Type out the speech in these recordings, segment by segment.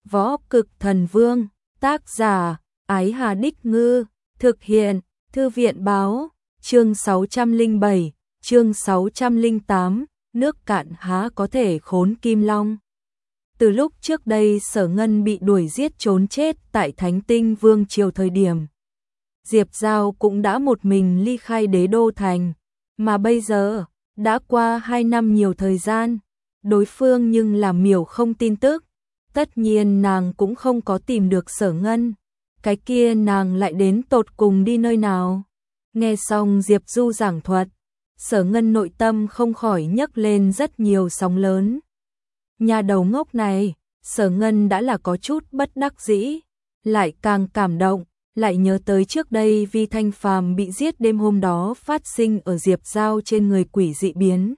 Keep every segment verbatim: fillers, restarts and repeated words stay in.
Võ Cực Thần Vương, tác giả, Ái Hà Đích Ngư, thực hiện, Thư viện Báo, chương sáu trăm lẻ bảy, chương sáu trăm lẻ tám, nước cạn há có thể khốn kim long. Từ lúc trước đây Sở Ngân bị đuổi giết trốn chết tại Thánh Tinh Vương triều thời điểm, Diệp Giao cũng đã một mình ly khai đế đô thành, mà bây giờ, đã qua hai năm nhiều thời gian, đối phương nhưng làm miểu không tin tức. Tất nhiên nàng cũng không có tìm được Sở Ngân, cái kia nàng lại đến tột cùng đi nơi nào. Nghe xong Diệp Du giảng thuật, Sở Ngân nội tâm không khỏi nhấc lên rất nhiều sóng lớn. Nhà đầu ngốc này, Sở Ngân đã là có chút bất đắc dĩ, lại càng cảm động, lại nhớ tới trước đây Vi Thanh Phàm bị giết đêm hôm đó phát sinh ở Diệp Giao trên người quỷ dị biến.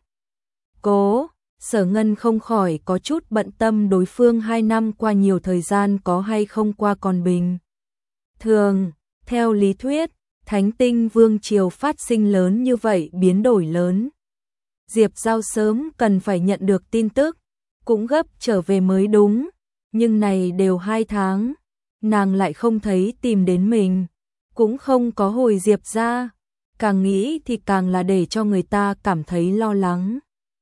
Cố, Sở Ngân không khỏi có chút bận tâm đối phương hai năm qua nhiều thời gian có hay không qua còn bình. Thường, theo lý thuyết, Thánh Tinh Vương triều phát sinh lớn như vậy biến đổi lớn. Diệp Giao sớm cần phải nhận được tin tức, cũng gấp trở về mới đúng, nhưng này đều hai tháng, nàng lại không thấy tìm đến mình, cũng không có hồi Diệp ra, càng nghĩ thì càng là để cho người ta cảm thấy lo lắng.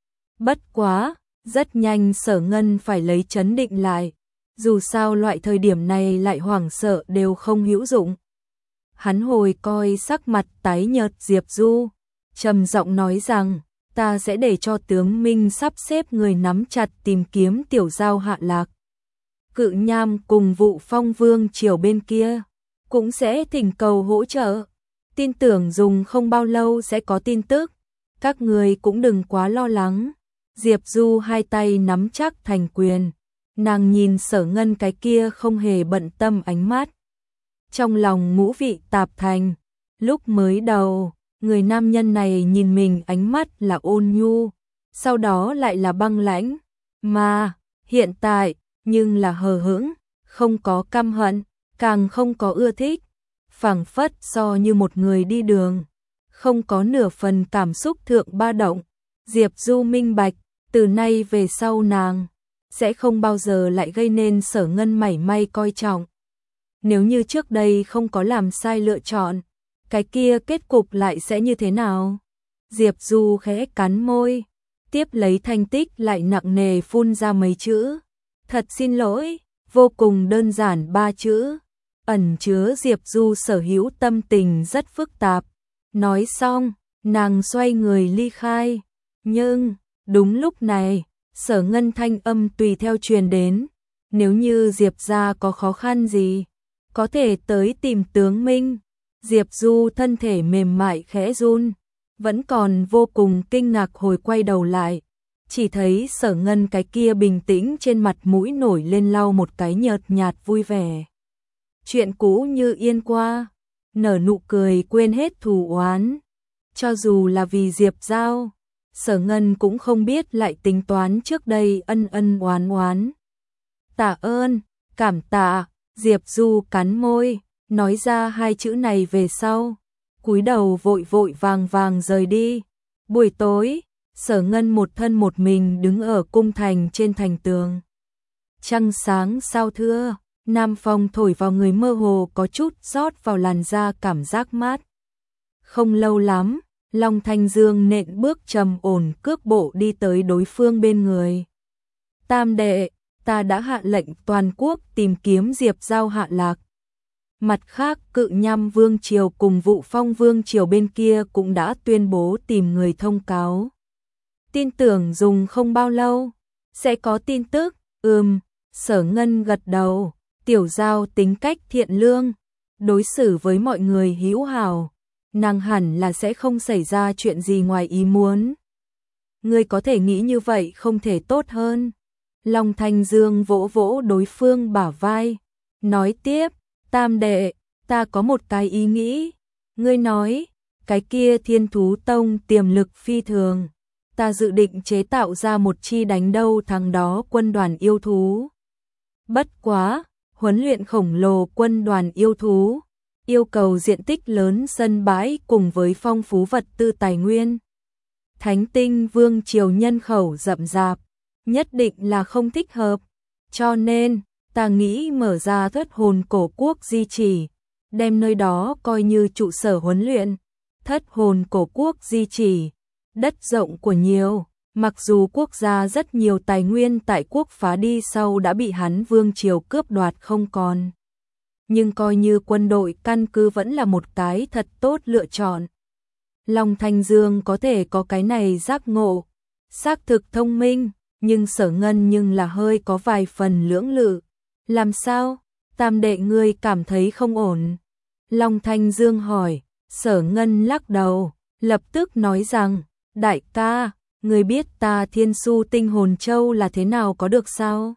Bất quá, rất nhanh Sở Ngân phải lấy trấn định lại, dù sao loại thời điểm này lại hoảng sợ đều không hữu dụng. Hắn hồi coi sắc mặt tái nhợt Diệp Du, trầm giọng nói rằng, ta sẽ để cho tướng Minh sắp xếp người nắm chặt tìm kiếm Tiểu Giao hạ lạc. Cự Nham cùng Vụ Phong Vương triều bên kia, cũng sẽ thỉnh cầu hỗ trợ. Tin tưởng dùng không bao lâu sẽ có tin tức, các người cũng đừng quá lo lắng. Diệp Du hai tay nắm chắc thành quyền, nàng nhìn Sở Ngân cái kia không hề bận tâm ánh mắt. Trong lòng ngũ vị tạp thành, lúc mới đầu, người nam nhân này nhìn mình ánh mắt là ôn nhu, sau đó lại là băng lãnh, mà hiện tại, nhưng là hờ hững, không có căm hận, càng không có ưa thích, phảng phất so như một người đi đường, không có nửa phần cảm xúc thượng ba động. Diệp Du minh bạch, từ nay về sau nàng sẽ không bao giờ lại gây nên Sở Ngân mảy may coi trọng. Nếu như trước đây không có làm sai lựa chọn, cái kia kết cục lại sẽ như thế nào? Diệp Du khẽ cắn môi, tiếp lấy thanh tích lại nặng nề phun ra mấy chữ. Thật xin lỗi, vô cùng đơn giản ba chữ, ẩn chứa Diệp Du sở hữu tâm tình rất phức tạp. Nói xong, nàng xoay người ly khai, nhưng đúng lúc này, Sở Ngân thanh âm tùy theo truyền đến, nếu như Diệp gia có khó khăn gì, có thể tới tìm tướng Minh. Diệp Du thân thể mềm mại khẽ run, vẫn còn vô cùng kinh ngạc hồi quay đầu lại, chỉ thấy Sở Ngân cái kia bình tĩnh trên mặt mũi nổi lên lau một cái nhợt nhạt vui vẻ. Chuyện cũ như yên qua, nở nụ cười quên hết thù oán. Cho dù là vì Diệp Giao, Sở Ngân cũng không biết lại tính toán trước đây ân ân oán oán. Tạ ơn, cảm tạ, Diệp Du cắn môi, nói ra hai chữ này về sau, cúi đầu vội vội vàng vàng rời đi. Buổi tối, Sở Ngân một thân một mình đứng ở cung thành trên thành tường. Trăng sáng sao thưa, nam phong thổi vào người mơ hồ có chút rót vào làn da cảm giác mát. Không lâu lắm, Long Thanh Dương nện bước trầm ổn cước bộ đi tới đối phương bên người. Tam đệ, ta đã hạ lệnh toàn quốc tìm kiếm Diệp Giao hạ lạc. Mặt khác, Cự Nham Vương triều cùng Vụ Phong Vương triều bên kia cũng đã tuyên bố tìm người thông cáo. Tin tưởng dùng không bao lâu, sẽ có tin tức. Ừm, Sở Ngân gật đầu, Tiểu Giao tính cách thiện lương, đối xử với mọi người hữu hảo, nàng hẳn là sẽ không xảy ra chuyện gì ngoài ý muốn. Ngươi có thể nghĩ như vậy không thể tốt hơn. Long Thanh Dương vỗ vỗ đối phương bả vai, nói tiếp, tam đệ, ta có một cái ý nghĩ. Ngươi nói, cái kia Thiên Thú Tông tiềm lực phi thường, ta dự định chế tạo ra một chi đánh đâu thằng đó quân đoàn yêu thú. Bất quá, huấn luyện khổng lồ quân đoàn yêu thú, yêu cầu diện tích lớn sân bãi cùng với phong phú vật tư tài nguyên. Thánh Tinh Vương triều nhân khẩu rậm rạp, nhất định là không thích hợp, cho nên ta nghĩ mở ra thất hồn cổ quốc di chỉ, đem nơi đó coi như trụ sở huấn luyện. Thất hồn cổ quốc di chỉ, đất rộng của nhiều, mặc dù quốc gia rất nhiều tài nguyên tại quốc phá đi sau đã bị hắn vương triều cướp đoạt không còn. Nhưng coi như quân đội căn cứ vẫn là một cái thật tốt lựa chọn. Long Thanh Dương có thể có cái này giác ngộ, xác thực thông minh, nhưng Sở Ngân nhưng là hơi có vài phần lưỡng lự. Làm sao? Tam đệ ngươi cảm thấy không ổn? Long Thanh Dương hỏi. Sở Ngân lắc đầu, lập tức nói rằng, đại ca, ngươi biết ta Thiên Su Tinh Hồn Châu là thế nào có được sao?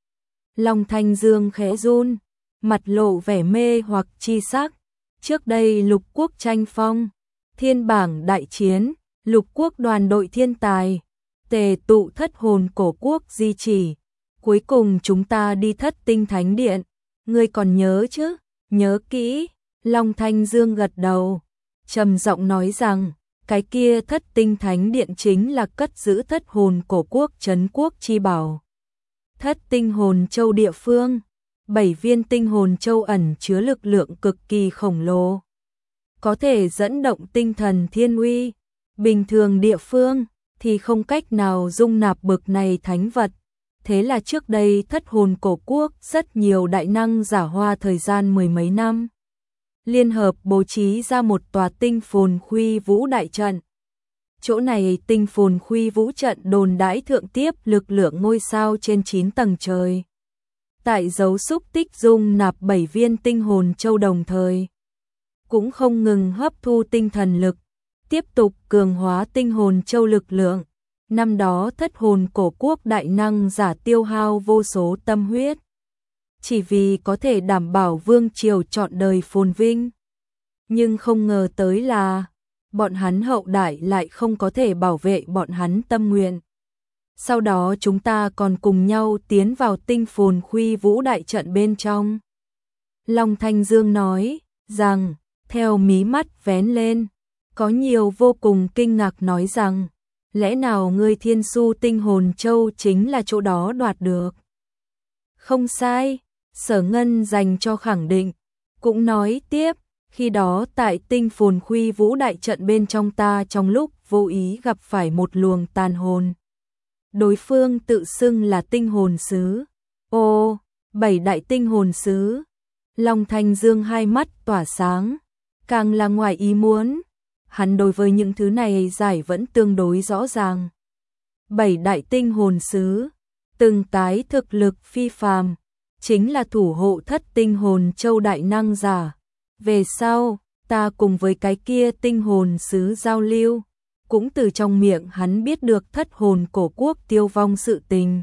Long Thanh Dương khẽ run, mặt lộ vẻ mê hoặc chi sắc. Trước đây lục quốc tranh phong, thiên bảng đại chiến, lục quốc đoàn đội thiên tài, tề tụ thất hồn cổ quốc di chỉ. Cuối cùng chúng ta đi thất tinh thánh điện, ngươi còn nhớ chứ? Nhớ kỹ. Long Thanh Dương gật đầu, trầm giọng nói rằng, cái kia thất tinh thánh điện chính là cất giữ thất hồn cổ quốc trấn quốc chi bảo. Thất tinh hồn châu địa phương, bảy viên tinh hồn châu ẩn chứa lực lượng cực kỳ khổng lồ, có thể dẫn động tinh thần thiên uy. Bình thường địa phương thì không cách nào dung nạp bực này thánh vật. Thế là trước đây thất hồn cổ quốc rất nhiều đại năng giả hoa thời gian mười mấy năm, liên hợp bố trí ra một tòa tinh phồn khuy vũ đại trận. Chỗ này tinh phồn khuy vũ trận đồn đãi thượng tiếp lực lượng ngôi sao trên chín tầng trời. Tại dấu xúc tích dung nạp bảy viên tinh hồn châu đồng thời, cũng không ngừng hấp thu tinh thần lực, tiếp tục cường hóa tinh hồn châu lực lượng. Năm đó thất hồn cổ quốc đại năng giả tiêu hao vô số tâm huyết, chỉ vì có thể đảm bảo vương triều trọn đời phồn vinh. Nhưng không ngờ tới là, bọn hắn hậu đại lại không có thể bảo vệ bọn hắn tâm nguyện. Sau đó chúng ta còn cùng nhau tiến vào tinh phồn khuy vũ đại trận bên trong. Long Thanh Dương nói rằng, theo mí mắt vén lên, có nhiều vô cùng kinh ngạc nói rằng, lẽ nào ngươi Thiên Su Tinh Hồn Châu chính là chỗ đó đoạt được? Không sai, Sở Ngân dành cho khẳng định, cũng nói tiếp, khi đó tại tinh phồn khuy vũ đại trận bên trong ta trong lúc vô ý gặp phải một luồng tàn hồn. Đối phương tự xưng là tinh hồn sứ. Ô, bảy đại tinh hồn sứ. Long Thanh Dương hai mắt tỏa sáng, càng là ngoài ý muốn. Hắn đối với những thứ này giải vẫn tương đối rõ ràng. Bảy đại tinh hồn sứ, từng cái thực lực phi phàm, chính là thủ hộ thất tinh hồn châu đại năng giả. Về sau, ta cùng với cái kia tinh hồn sứ giao lưu, cũng từ trong miệng hắn biết được thất hồn cổ quốc tiêu vong sự tình.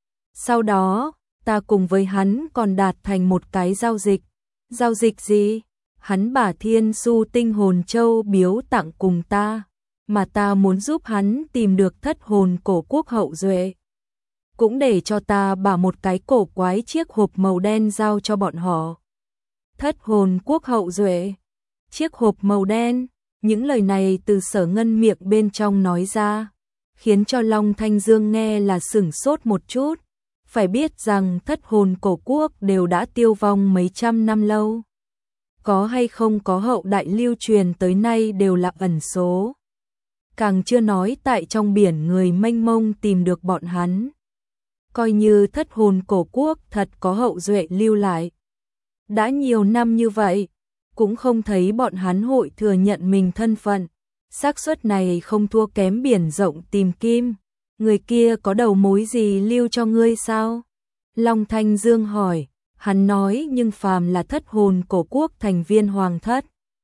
Sau đó, ta cùng với hắn còn đạt thành một cái giao dịch. Giao dịch gì? Hắn bả Thiên Su Tinh Hồn Châu biếu tặng cùng ta, mà ta muốn giúp hắn tìm được thất hồn cổ quốc hậu duệ. Cũng để cho ta bả một cái cổ quái chiếc hộp màu đen giao cho bọn họ. Thất hồn quốc hậu duệ, chiếc hộp màu đen, những lời này từ Sở Ngân miệng bên trong nói ra, khiến cho Long Thanh Dương nghe là sửng sốt một chút. Phải biết rằng thất hồn cổ quốc đều đã tiêu vong mấy trăm năm lâu. Có hay không có hậu đại lưu truyền tới nay đều là ẩn số. Càng chưa nói tại trong biển người mênh mông tìm được bọn hắn. Coi như thất hồn cổ quốc thật có hậu duệ lưu lại. Đã nhiều năm như vậy, cũng không thấy bọn hắn hội thừa nhận mình thân phận. Xác suất này không thua kém biển rộng tìm kim. Người kia có đầu mối gì lưu cho ngươi sao? Long Thanh Dương hỏi. Hắn nói nhưng phàm là thất hồn cổ quốc thành viên hoàng thất,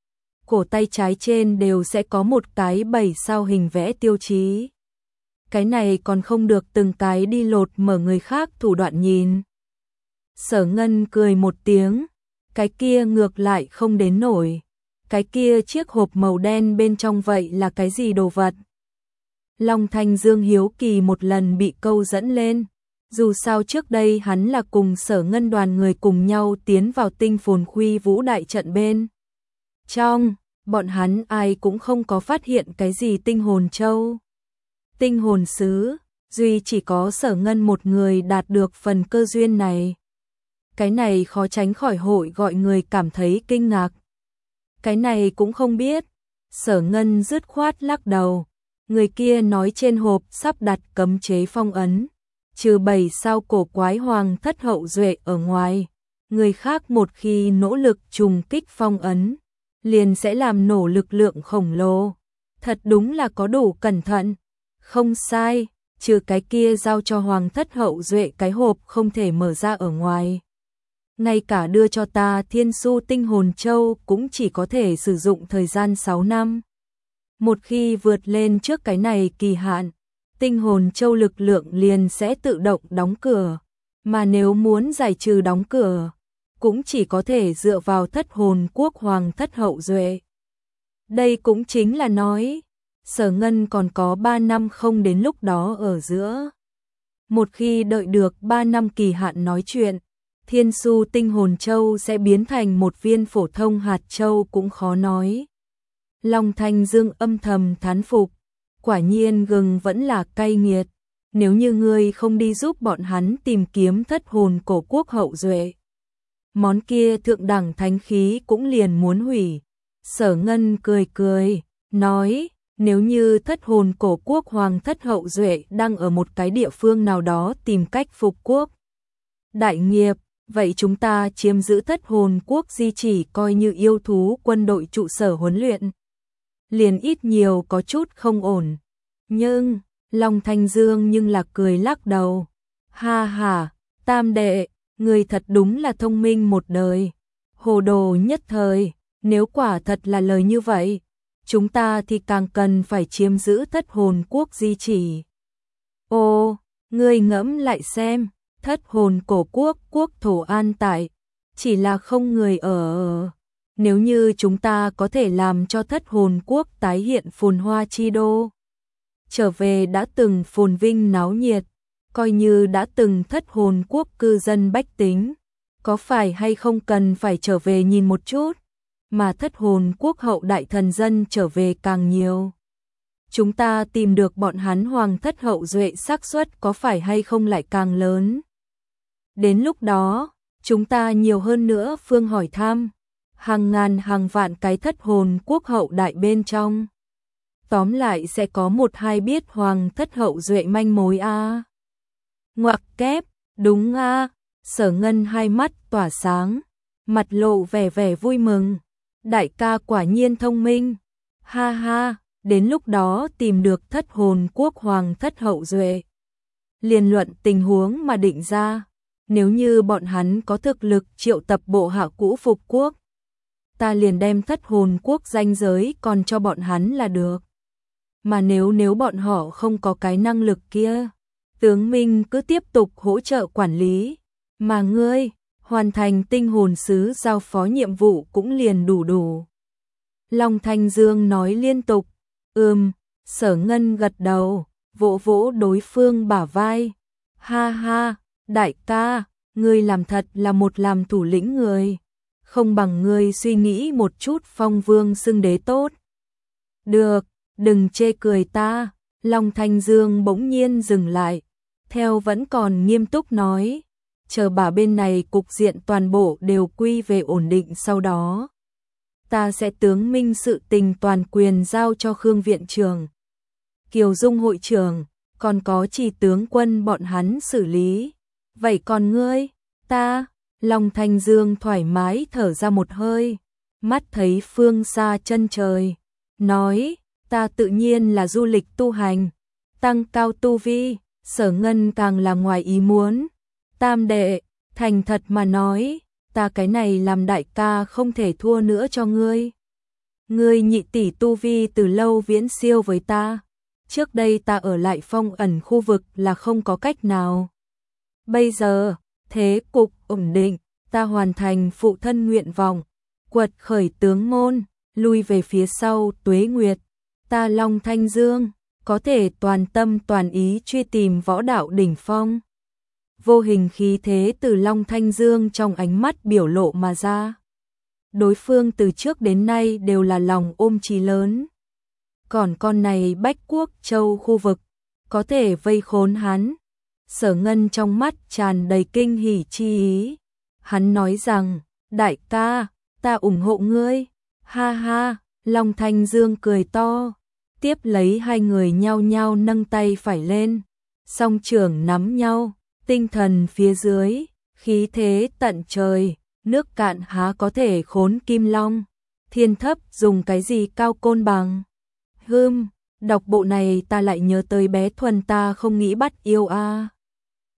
cổ tay trái trên đều sẽ có một cái bảy sao hình vẽ tiêu chí. Cái này còn không được từng cái đi lột mở người khác thủ đoạn nhìn. Sở Ngân cười một tiếng, cái kia ngược lại không đến nổi. Cái kia chiếc hộp màu đen bên trong vậy là cái gì đồ vật? Long Thanh Dương hiếu kỳ một lần bị câu dẫn lên. Dù sao trước đây hắn là cùng Sở Ngân đoàn người cùng nhau tiến vào tinh phồn khuy vũ đại trận bên trong, bọn hắn ai cũng không có phát hiện cái gì tinh hồn châu. Tinh hồn sứ, duy chỉ có Sở Ngân một người đạt được phần cơ duyên này. Cái này khó tránh khỏi hội gọi người cảm thấy kinh ngạc. Cái này cũng không biết. Sở Ngân dứt khoát lắc đầu. Người kia nói trên hộp sắp đặt cấm chế phong ấn. Trừ bảy sao cổ quái hoàng thất hậu duệ ở ngoài. Người khác một khi nỗ lực trùng kích phong ấn, liền sẽ làm nổ lực lượng khổng lồ. Thật đúng là có đủ cẩn thận. Không sai, trừ cái kia giao cho hoàng thất hậu duệ cái hộp không thể mở ra ở ngoài. Ngay cả đưa cho ta Thiên Su Tinh Hồn Châu cũng chỉ có thể sử dụng thời gian sáu năm. Một khi vượt lên trước cái này kỳ hạn, Tinh Hồn Châu lực lượng liền sẽ tự động đóng cửa. Mà nếu muốn giải trừ đóng cửa, cũng chỉ có thể dựa vào Thất Hồn Quốc hoàng thất hậu duệ. Đây cũng chính là nói, Sở Ngân còn có ba năm không đến lúc đó ở giữa. Một khi đợi được ba năm kỳ hạn nói chuyện, Thiên Su Tinh Hồn Châu sẽ biến thành một viên phổ thông hạt châu cũng khó nói. Long Thanh Dương âm thầm thán phục, quả nhiên gừng vẫn là cay nghiệt, nếu như ngươi không đi giúp bọn hắn tìm kiếm Thất Hồn cổ quốc hậu duệ, món kia thượng đẳng thánh khí cũng liền muốn hủy. Sở Ngân cười cười, nói, nếu như Thất Hồn cổ quốc hoàng thất hậu duệ đang ở một cái địa phương nào đó tìm cách phục quốc đại nghiệp, vậy chúng ta chiếm giữ Thất Hồn quốc di chỉ coi như yêu thú quân đội trụ sở huấn luyện. Liền ít nhiều có chút không ổn. Nhưng, Long Thanh Dương nhưng là cười lắc đầu. Ha ha, Tam đệ, người thật đúng là thông minh một đời. Hồ đồ nhất thời, nếu quả thật là lời như vậy, chúng ta thì càng cần phải chiếm giữ Thất Hồn quốc di chỉ. Ô, ngươi ngẫm lại xem, Thất Hồn cổ quốc quốc thổ an tại, chỉ là không người ở. Nếu như chúng ta có thể làm cho Thất Hồn quốc tái hiện phồn hoa chi đô, trở về đã từng phồn vinh náo nhiệt, coi như đã từng Thất Hồn quốc cư dân bách tính, có phải hay không cần phải trở về nhìn một chút, mà Thất Hồn quốc hậu đại thần dân trở về càng nhiều. Chúng ta tìm được bọn hắn hoàng thất hậu duệ xác suất có phải hay không lại càng lớn. Đến lúc đó, chúng ta nhiều hơn nữa phương hỏi thăm, hàng ngàn hàng vạn cái Thất Hồn quốc hậu đại bên trong. Tóm lại sẽ có một hai biết hoàng thất hậu duệ manh mối a. À. Ngoặc kép, đúng a. À. Sở Ngân hai mắt tỏa sáng, mặt lộ vẻ vẻ vui mừng. Đại ca quả nhiên thông minh. Ha ha, đến lúc đó tìm được Thất Hồn quốc hoàng thất hậu duệ, liền luận tình huống mà định ra. Nếu như bọn hắn có thực lực triệu tập bộ hạ cũ phục quốc, ta liền đem Thất Hồn quốc danh giới còn cho bọn hắn là được. Mà nếu nếu bọn họ không có cái năng lực kia, tướng Minh cứ tiếp tục hỗ trợ quản lý, mà ngươi hoàn thành tinh hồn sứ giao phó nhiệm vụ cũng liền đủ đủ. Long Thanh Dương nói liên tục, ừm, Sở Ngân gật đầu, vỗ vỗ đối phương bả vai. Ha ha, đại ca, ngươi làm thật là một làm thủ lĩnh người, không bằng ngươi suy nghĩ một chút phong vương xưng đế tốt. Được, đừng chê cười ta. Long Thanh Dương bỗng nhiên dừng lại, theo vẫn còn nghiêm túc nói, chờ bà bên này cục diện toàn bộ đều quy về ổn định sau đó, ta sẽ tướng minh sự tình toàn quyền giao cho Khương viện trưởng, Kiều Dung hội trưởng, còn có Chỉ tướng quân bọn hắn xử lý. Vậy còn ngươi, ta, Long Thanh Dương thoải mái thở ra một hơi, mắt thấy phương xa chân trời, nói, ta tự nhiên là du lịch tu hành, tăng cao tu vi. Sở Ngân càng là ngoài ý muốn. Tam đệ, thành thật mà nói, ta cái này làm đại ca không thể thua nữa cho ngươi. Ngươi nhị tỷ tu vi từ lâu viễn siêu với ta. Trước đây ta ở lại phong ẩn khu vực là không có cách nào. Bây giờ, thế cục ổn định, ta hoàn thành phụ thân nguyện vọng, quật khởi tướng môn, lui về phía sau tuế nguyệt. Ta Long Thanh Dương có thể toàn tâm toàn ý truy tìm võ đạo đỉnh phong. Vô hình khí thế từ Long Thanh Dương trong ánh mắt biểu lộ mà ra. Đối phương từ trước đến nay đều là lòng ôm chí lớn. Còn con này Bách Quốc Châu khu vực, có thể vây khốn hắn. Sở Ngân trong mắt tràn đầy kinh hỉ chi ý. Hắn nói rằng, đại ca, ta ủng hộ ngươi. Ha ha, Long Thanh Dương cười to. Tiếp lấy hai người nhao nhao nâng tay phải lên. Song trưởng nắm nhau, tinh thần phía dưới, khí thế tận trời. Nước cạn há có thể khốn Kim Long. Thiên thấp dùng cái gì cao côn bằng. Hưm, đọc bộ này ta lại nhớ tới bé Thuần ta không nghĩ bắt yêu a.